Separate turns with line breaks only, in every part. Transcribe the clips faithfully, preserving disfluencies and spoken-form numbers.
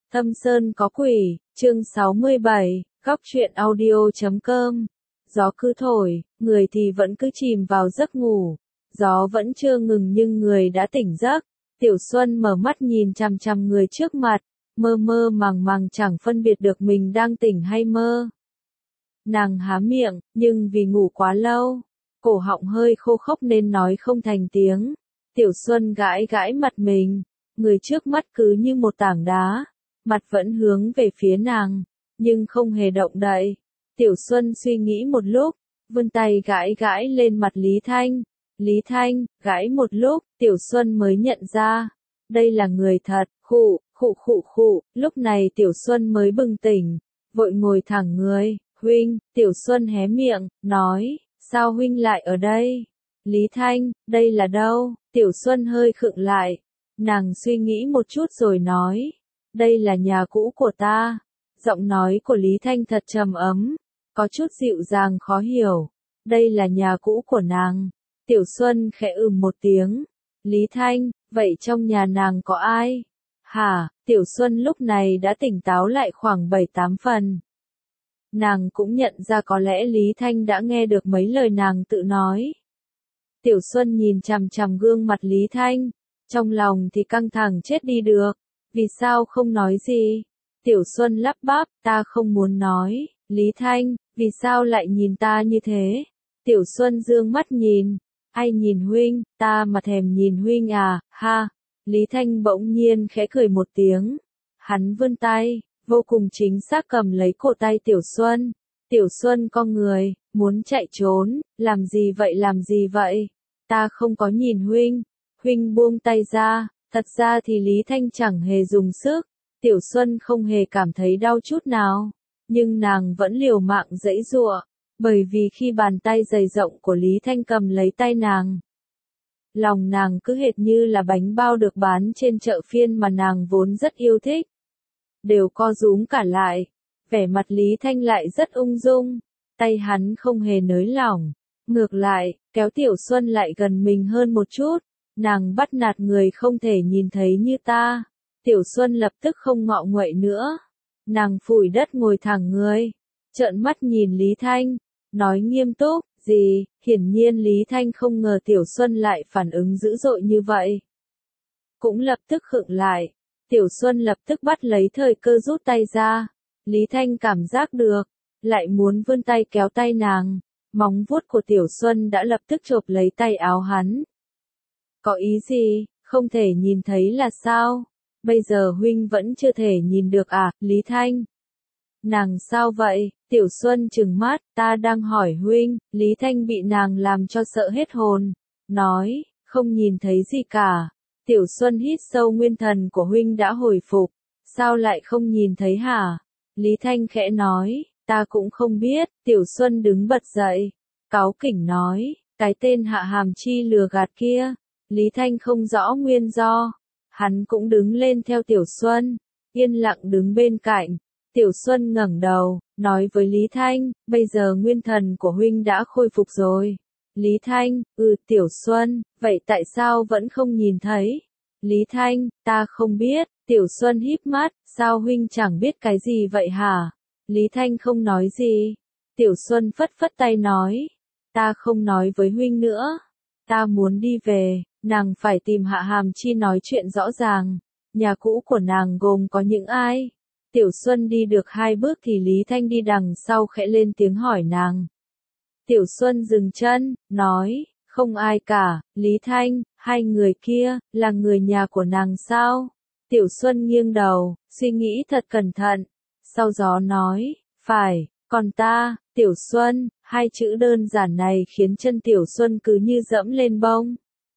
Thâm Sơn có quỷ, chương sáu mươi bảy, góc truyện audio chấm com. Gió cứ thổi, người thì vẫn cứ chìm vào giấc ngủ. Gió vẫn chưa ngừng nhưng người đã tỉnh giấc. Tiểu Xuân mở mắt nhìn chằm chằm người trước mặt, mơ mơ màng màng chẳng phân biệt được mình đang tỉnh hay mơ. Nàng há miệng, nhưng vì ngủ quá lâu, cổ họng hơi khô khốc nên nói không thành tiếng. Tiểu Xuân gãi gãi mặt mình, người trước mắt cứ như một tảng đá, mặt vẫn hướng về phía nàng, nhưng không hề động đậy. Tiểu Xuân suy nghĩ một lúc, vươn tay gãi gãi lên mặt Lý Thanh. Lý Thanh, gãi một lúc, Tiểu Xuân mới nhận ra, đây là người thật, khụ, khụ khụ khụ, lúc này Tiểu Xuân mới bừng tỉnh, vội ngồi thẳng người, huynh, Tiểu Xuân hé miệng, nói, sao huynh lại ở đây? Lý Thanh, đây là đâu? Tiểu Xuân hơi khựng lại, nàng suy nghĩ một chút rồi nói, đây là nhà cũ của ta. Giọng nói của Lý Thanh thật trầm ấm, có chút dịu dàng khó hiểu, đây là nhà cũ của nàng. Tiểu Xuân khẽ ừm một tiếng. Lý Thanh, vậy trong nhà nàng có ai? Hả? Tiểu Xuân lúc này đã tỉnh táo lại khoảng bảy tám phần. Nàng cũng nhận ra có lẽ Lý Thanh đã nghe được mấy lời nàng tự nói. Tiểu Xuân nhìn chằm chằm gương mặt Lý Thanh, trong lòng thì căng thẳng chết đi được. Vì sao không nói gì? Tiểu Xuân lắp bắp, ta không muốn nói. Lý Thanh, vì sao lại nhìn ta như thế? Tiểu Xuân dương mắt nhìn. Ai nhìn huynh, ta mà thèm nhìn huynh à, ha. Lý Thanh bỗng nhiên khẽ cười một tiếng. Hắn vươn tay, vô cùng chính xác cầm lấy cổ tay Tiểu Xuân. Tiểu Xuân cong người, muốn chạy trốn, làm gì vậy làm gì vậy? Ta không có nhìn huynh. Huynh buông tay ra, thật ra thì Lý Thanh chẳng hề dùng sức. Tiểu Xuân không hề cảm thấy đau chút nào, nhưng nàng vẫn liều mạng giãy giụa, bởi vì khi bàn tay dày rộng của Lý Thanh cầm lấy tay nàng, lòng nàng cứ hệt như là bánh bao được bán trên chợ phiên mà nàng vốn rất yêu thích, đều co rúm cả lại. Vẻ mặt Lý Thanh lại rất ung dung, tay hắn không hề nới lỏng, ngược lại, kéo Tiểu Xuân lại gần mình hơn một chút. Nàng bắt nạt người không thể nhìn thấy như ta. Tiểu Xuân lập tức không ngọ nguậy nữa. Nàng phủi đất ngồi thẳng người, trợn mắt nhìn Lý Thanh, nói nghiêm túc, gì? Hiển nhiên Lý Thanh không ngờ Tiểu Xuân lại phản ứng dữ dội như vậy. Cũng lập tức khựng lại. Tiểu Xuân lập tức bắt lấy thời cơ rút tay ra. Lý Thanh cảm giác được, lại muốn vươn tay kéo tay nàng. Móng vuốt của Tiểu Xuân đã lập tức chộp lấy tay áo hắn. Có ý gì? Không thể nhìn thấy là sao? Bây giờ huynh vẫn chưa thể nhìn được à, Lý Thanh? Nàng sao vậy? Tiểu Xuân trừng mắt, ta đang hỏi huynh. Lý Thanh bị nàng làm cho sợ hết hồn, nói, không nhìn thấy gì cả. Tiểu Xuân hít sâu, nguyên thần của huynh đã hồi phục, sao lại không nhìn thấy hả? Lý Thanh khẽ nói, ta cũng không biết. Tiểu Xuân đứng bật dậy, cáu kỉnh nói, cái tên Hạ Hàm Chi lừa gạt kia. Lý Thanh không rõ nguyên do. Hắn cũng đứng lên theo Tiểu Xuân, yên lặng đứng bên cạnh. Tiểu Xuân ngẩng đầu, nói với Lý Thanh, bây giờ nguyên thần của huynh đã khôi phục rồi. Lý Thanh, ừ. Tiểu Xuân, vậy tại sao vẫn không nhìn thấy? Lý Thanh, ta không biết. Tiểu Xuân híp mắt, sao huynh chẳng biết cái gì vậy hả? Lý Thanh không nói gì. Tiểu Xuân phất phất tay nói, ta không nói với huynh nữa. Ta muốn đi về. Nàng phải tìm Hạ Hàm Chi nói chuyện rõ ràng. Nhà cũ của nàng gồm có những ai? Tiểu Xuân đi được hai bước thì Lý Thanh đi đằng sau khẽ lên tiếng hỏi nàng. Tiểu Xuân dừng chân, nói, không ai cả. Lý Thanh, hai người kia, là người nhà của nàng sao? Tiểu Xuân nghiêng đầu, suy nghĩ thật cẩn thận. Sau đó nói, phải, còn ta, Tiểu Xuân. Hai chữ đơn giản này khiến chân Tiểu Xuân cứ như dẫm lên bông.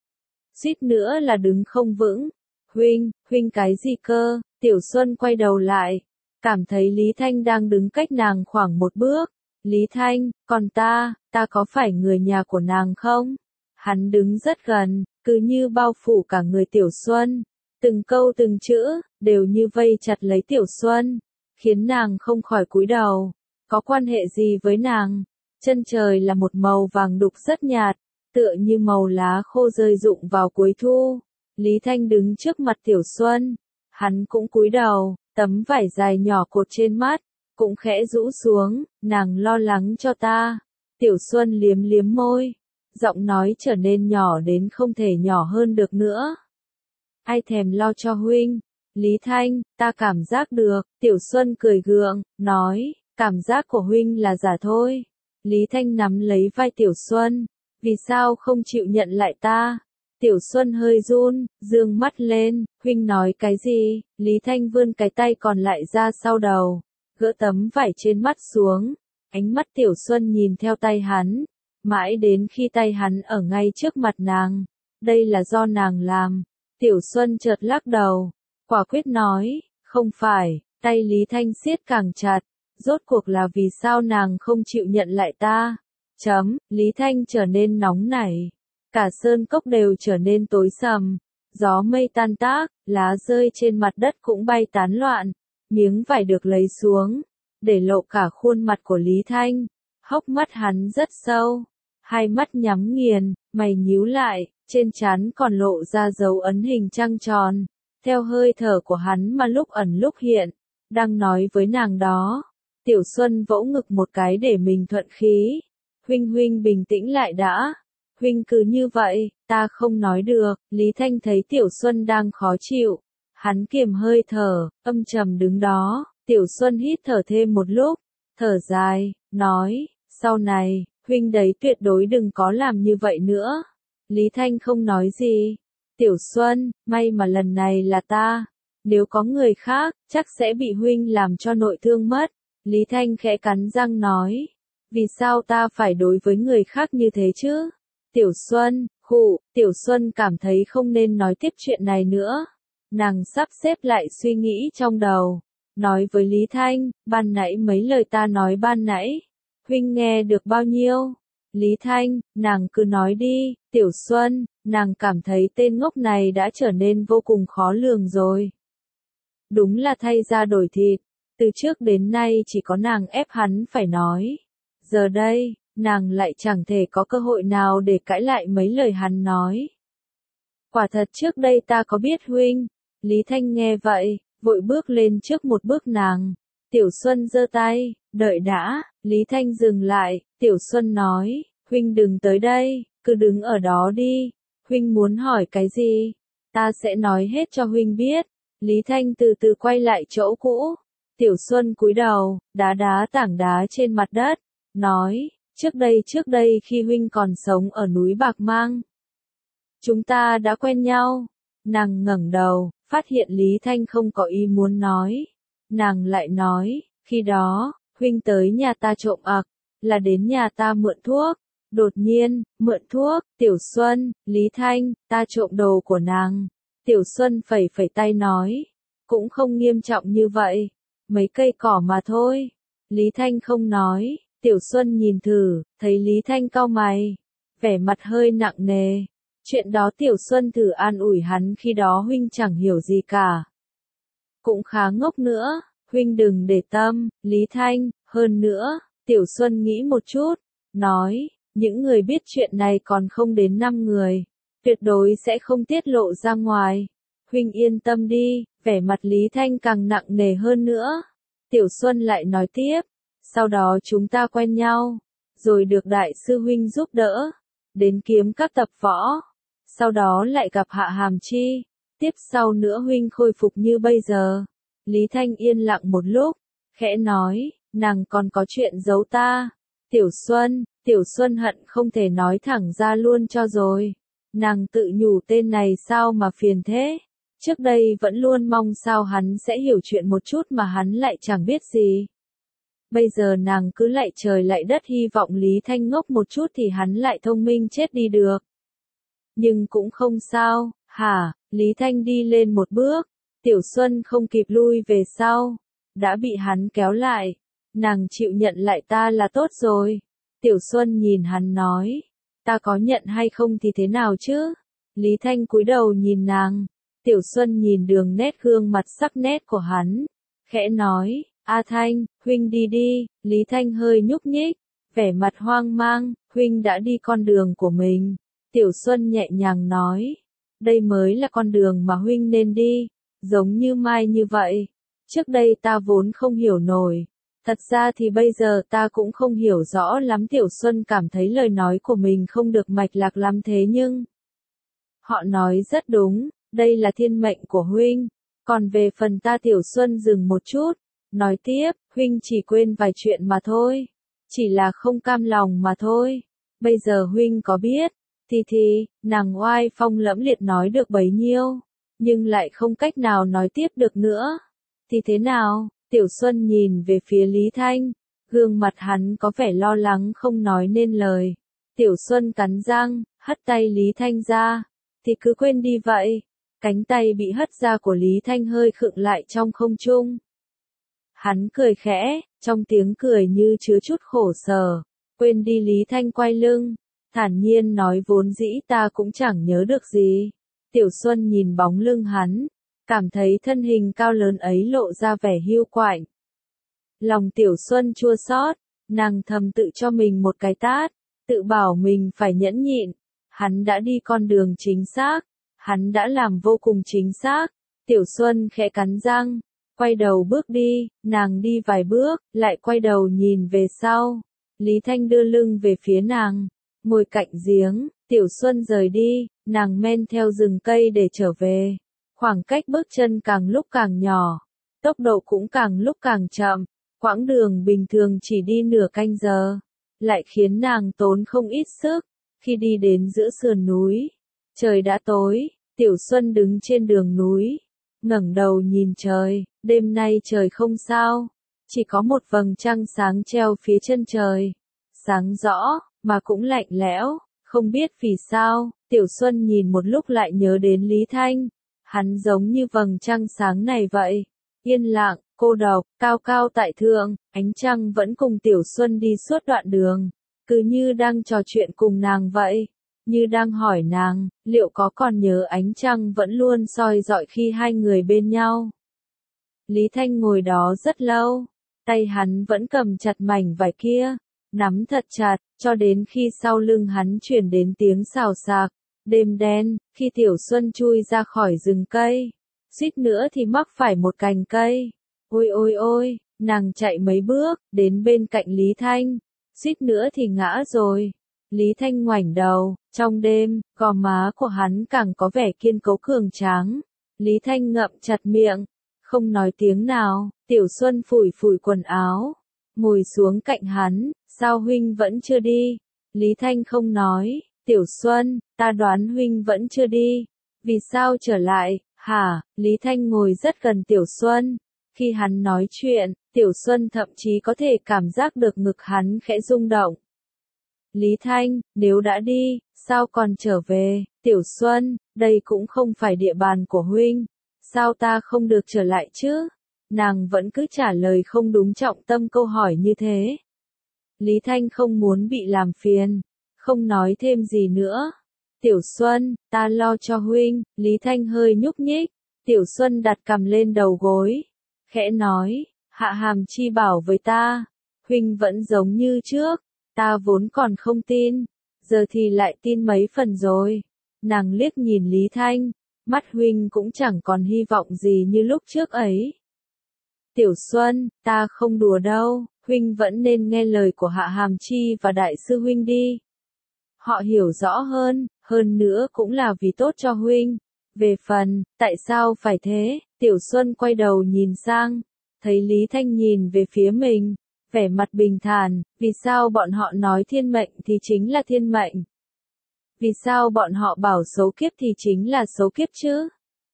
Suýt nữa là đứng không vững. Huynh, huynh cái gì cơ? Tiểu Xuân quay đầu lại, cảm thấy Lý Thanh đang đứng cách nàng khoảng một bước. Lý Thanh, còn ta, ta có phải người nhà của nàng không? Hắn đứng rất gần, cứ như bao phủ cả người Tiểu Xuân. Từng câu từng chữ, đều như vây chặt lấy Tiểu Xuân, khiến nàng không khỏi cúi đầu. Có quan hệ gì với nàng? Chân trời là một màu vàng đục rất nhạt, tựa như màu lá khô rơi rụng vào cuối thu. Lý Thanh đứng trước mặt Tiểu Xuân, hắn cũng cúi đầu, Tấm vải dài nhỏ cột trên mắt, cũng khẽ rũ xuống, nàng lo lắng cho ta. Tiểu Xuân liếm liếm môi, giọng nói trở nên nhỏ đến không thể nhỏ hơn được nữa. Ai thèm lo cho huynh, Lý Thanh, ta cảm giác được. Tiểu Xuân cười gượng, nói, cảm giác của huynh là giả thôi. Lý Thanh nắm lấy vai Tiểu Xuân, vì sao không chịu nhận lại ta? Tiểu Xuân hơi run, dương mắt lên, huynh nói cái gì? Lý Thanh vươn cái tay còn lại ra sau đầu, gỡ tấm vải trên mắt xuống, ánh mắt Tiểu Xuân nhìn theo tay hắn, mãi đến khi tay hắn ở ngay trước mặt nàng. Đây là do nàng làm. Tiểu Xuân chợt lắc đầu, quả quyết nói, không phải. Tay Lý Thanh siết càng chặt, rốt cuộc là vì sao nàng không chịu nhận lại ta? Chấm, Lý Thanh trở nên nóng nảy, cả sơn cốc đều trở nên tối sầm, gió mây tan tác, lá rơi trên mặt đất cũng bay tán loạn, miếng vải được lấy xuống, để lộ cả khuôn mặt của Lý Thanh, hốc mắt hắn rất sâu, hai mắt nhắm nghiền, mày nhíu lại, trên trán còn lộ ra dấu ấn hình trăng tròn, theo hơi thở của hắn mà lúc ẩn lúc hiện, đang nói với nàng đó. Tiểu Xuân vỗ ngực một cái để mình thuận khí. Huynh huynh bình tĩnh lại đã. Huynh cứ như vậy, ta không nói được. Lý Thanh thấy Tiểu Xuân đang khó chịu. Hắn kiềm hơi thở, âm trầm đứng đó. Tiểu Xuân hít thở thêm một lúc, thở dài, nói, sau này, huynh đấy tuyệt đối đừng có làm như vậy nữa. Lý Thanh không nói gì. Tiểu Xuân, may mà lần này là ta. Nếu có người khác, chắc sẽ bị huynh làm cho nội thương mất. Lý Thanh khẽ cắn răng nói, vì sao ta phải đối với người khác như thế chứ? Tiểu Xuân, khụ, Tiểu Xuân cảm thấy không nên nói tiếp chuyện này nữa. Nàng sắp xếp lại suy nghĩ trong đầu, nói với Lý Thanh, ban nãy mấy lời ta nói ban nãy, huynh nghe được bao nhiêu? Lý Thanh, nàng cứ nói đi. Tiểu Xuân, nàng cảm thấy tên ngốc này đã trở nên vô cùng khó lường rồi. Đúng là thay da đổi thịt. Từ trước đến nay chỉ có nàng ép hắn phải nói. Giờ đây, nàng lại chẳng thể có cơ hội nào để cãi lại mấy lời hắn nói. Quả thật trước đây ta có biết huynh. Lý Thanh nghe vậy, vội bước lên trước một bước nàng. Tiểu Xuân giơ tay, đợi đã. Lý Thanh dừng lại, Tiểu Xuân nói, huynh đừng tới đây, cứ đứng ở đó đi. Huynh muốn hỏi cái gì? Ta sẽ nói hết cho huynh biết. Lý Thanh từ từ quay lại chỗ cũ. Tiểu Xuân cúi đầu, đá đá tảng đá trên mặt đất, nói, trước đây trước đây khi huynh còn sống ở núi Bạc Mang. Chúng ta đã quen nhau. Nàng ngẩng đầu, phát hiện Lý Thanh không có ý muốn nói. Nàng lại nói, khi đó, huynh tới nhà ta trộm ặc, là đến nhà ta mượn thuốc. Đột nhiên, mượn thuốc, Tiểu Xuân, Lý Thanh, ta trộm đồ của nàng. Tiểu Xuân phẩy phẩy tay nói, cũng không nghiêm trọng như vậy. Mấy cây cỏ mà thôi. Lý Thanh không nói, Tiểu Xuân nhìn thử, thấy Lý Thanh cau mày, vẻ mặt hơi nặng nề. Chuyện đó Tiểu Xuân thử an ủi hắn khi đó huynh chẳng hiểu gì cả. Cũng khá ngốc nữa, huynh đừng để tâm, Lý Thanh, hơn nữa, Tiểu Xuân nghĩ một chút, nói, những người biết chuyện này còn không đến năm người, tuyệt đối sẽ không tiết lộ ra ngoài. Huynh yên tâm đi. Vẻ mặt Lý Thanh càng nặng nề hơn nữa. Tiểu Xuân lại nói tiếp, sau đó chúng ta quen nhau, rồi được đại sư huynh giúp đỡ, đến kiếm các tập võ, sau đó lại gặp Hạ Hàm Chi, tiếp sau nữa huynh khôi phục như bây giờ. Lý Thanh yên lặng một lúc, khẽ nói, nàng còn có chuyện giấu ta. Tiểu Xuân, Tiểu Xuân hận không thể nói thẳng ra luôn cho rồi. Nàng tự nhủ tên này sao mà phiền thế. Trước đây vẫn luôn mong sao hắn sẽ hiểu chuyện một chút mà hắn lại chẳng biết gì. Bây giờ nàng cứ lạy trời lạy đất hy vọng Lý Thanh ngốc một chút thì hắn lại thông minh chết đi được. Nhưng cũng không sao, hả, Lý Thanh đi lên một bước, Tiểu Xuân không kịp lui về sau, đã bị hắn kéo lại. Nàng chịu nhận lại ta là tốt rồi. Tiểu Xuân nhìn hắn nói, ta có nhận hay không thì thế nào chứ? Lý Thanh cúi đầu nhìn nàng. Tiểu Xuân nhìn đường nét gương mặt sắc nét của hắn, khẽ nói, A Thanh, huynh đi đi. Lý Thanh hơi nhúc nhích, vẻ mặt hoang mang, huynh đã đi con đường của mình. Tiểu Xuân nhẹ nhàng nói, đây mới là con đường mà huynh nên đi, giống như mai như vậy. Trước đây ta vốn không hiểu nổi. Thật ra thì bây giờ ta cũng không hiểu rõ lắm. Tiểu Xuân cảm thấy lời nói của mình không được mạch lạc lắm thế nhưng... Họ nói rất đúng, đây là thiên mệnh của huynh. Còn về phần ta Tiểu Xuân dừng một chút, nói tiếp, huynh chỉ quên vài chuyện mà thôi. Chỉ là không cam lòng mà thôi. Bây giờ huynh có biết, thì thì, nàng oai phong lẫm liệt nói được bấy nhiêu, nhưng lại không cách nào nói tiếp được nữa. Thì thế nào? Tiểu Xuân nhìn về phía Lý Thanh, gương mặt hắn có vẻ lo lắng không nói nên lời. Tiểu Xuân cắn răng, hất tay Lý Thanh ra, thì cứ quên đi vậy. Cánh tay bị hất ra của Lý Thanh hơi khựng lại trong không trung. Hắn cười khẽ, trong tiếng cười như chứa chút khổ sở. Quên đi. Lý Thanh quay lưng, thản nhiên nói vốn dĩ ta cũng chẳng nhớ được gì. Tiểu Xuân nhìn bóng lưng hắn, cảm thấy thân hình cao lớn ấy lộ ra vẻ hiu quạnh. Lòng Tiểu Xuân chua xót, nàng thầm tự cho mình một cái tát, tự bảo mình phải nhẫn nhịn. Hắn đã đi con đường chính xác, hắn đã làm vô cùng chính xác. Tiểu Xuân khẽ cắn răng, quay đầu bước đi, nàng đi vài bước, lại quay đầu nhìn về sau. Lý Thanh đưa lưng về phía nàng, ngồi cạnh giếng. Tiểu Xuân rời đi, nàng men theo rừng cây để trở về. Khoảng cách bước chân càng lúc càng nhỏ, tốc độ cũng càng lúc càng chậm. Quãng đường bình thường chỉ đi nửa canh giờ, lại khiến nàng tốn không ít sức. Khi đi đến giữa sườn núi, trời đã tối. Tiểu Xuân đứng trên đường núi, ngẩng đầu nhìn trời. Đêm nay trời không sao, chỉ có một vầng trăng sáng treo phía chân trời. Sáng rõ, mà cũng lạnh lẽo. Không biết vì sao, Tiểu Xuân nhìn một lúc lại nhớ đến Lý Thanh. Hắn giống như vầng trăng sáng này vậy. Yên lặng, cô độc, cao cao tại thượng, ánh trăng vẫn cùng Tiểu Xuân đi suốt đoạn đường. Cứ như đang trò chuyện cùng nàng vậy. Như đang hỏi nàng, liệu có còn nhớ ánh trăng vẫn luôn soi rọi khi hai người bên nhau. Lý Thanh ngồi đó rất lâu. Tay hắn vẫn cầm chặt mảnh vải kia, nắm thật chặt, cho đến khi sau lưng hắn truyền đến tiếng xào xạc. Đêm đen, khi Tiểu Xuân chui ra khỏi rừng cây, suýt nữa thì mắc phải một cành cây. Ôi ôi ôi, nàng chạy mấy bước, đến bên cạnh Lý Thanh, suýt nữa thì ngã rồi. Lý Thanh ngoảnh đầu, trong đêm, gò má của hắn càng có vẻ kiên cố cường tráng. Lý Thanh ngậm chặt miệng, không nói tiếng nào. Tiểu Xuân phủi phủi quần áo, ngồi xuống cạnh hắn. Sao huynh vẫn chưa đi? Lý Thanh không nói. Tiểu Xuân, ta đoán huynh vẫn chưa đi. Vì sao trở lại, hả? Lý Thanh ngồi rất gần Tiểu Xuân. Khi hắn nói chuyện, Tiểu Xuân thậm chí có thể cảm giác được ngực hắn khẽ rung động. Lý Thanh, nếu đã đi, sao còn trở về? Tiểu Xuân, đây cũng không phải địa bàn của huynh. Sao ta không được trở lại chứ? Nàng vẫn cứ trả lời không đúng trọng tâm câu hỏi như thế. Lý Thanh không muốn bị làm phiền, không nói thêm gì nữa. Tiểu Xuân, ta lo cho huynh. Lý Thanh hơi nhúc nhích. Tiểu Xuân đặt cằm lên đầu gối, khẽ nói, Hạ Hàm Chi bảo với ta, huynh vẫn giống như trước. Ta vốn còn không tin, giờ thì lại tin mấy phần rồi. Nàng liếc nhìn Lý Thanh, mắt huynh cũng chẳng còn hy vọng gì như lúc trước ấy. Tiểu Xuân, ta không đùa đâu, huynh vẫn nên nghe lời của Hạ Hàm Chi và đại sư huynh đi. Họ hiểu rõ hơn, hơn nữa cũng là vì tốt cho huynh. Về phần, tại sao phải thế? Tiểu Xuân quay đầu nhìn sang, thấy Lý Thanh nhìn về phía mình, vẻ mặt bình thản. Vì sao bọn họ nói thiên mệnh thì chính là thiên mệnh? Vì sao bọn họ bảo xấu kiếp thì chính là xấu kiếp chứ?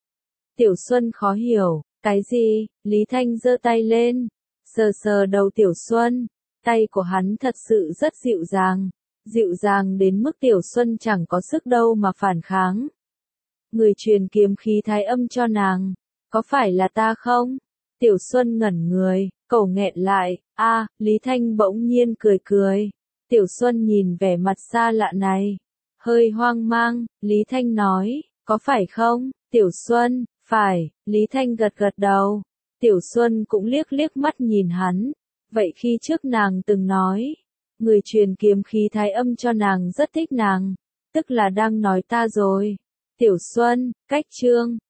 Tiểu Xuân khó hiểu. Cái gì? Lý Thanh giơ tay lên, sờ sờ đầu Tiểu Xuân. Tay của hắn thật sự rất dịu dàng, dịu dàng đến mức Tiểu Xuân chẳng có sức đâu mà phản kháng. Người truyền kiếm khí thái âm cho nàng, có phải là ta không? Tiểu Xuân ngẩn người, cổ nghẹn lại. A, à, Lý Thanh bỗng nhiên cười cười. Tiểu Xuân nhìn vẻ mặt xa lạ này, hơi hoang mang. Lý Thanh nói, có phải không? Tiểu Xuân, phải. Lý Thanh gật gật đầu. Tiểu Xuân cũng liếc liếc mắt nhìn hắn. Vậy khi trước nàng từng nói, người truyền kiếm khí thái âm cho nàng rất thích nàng, tức là đang nói ta rồi. Tiểu Xuân, cách chương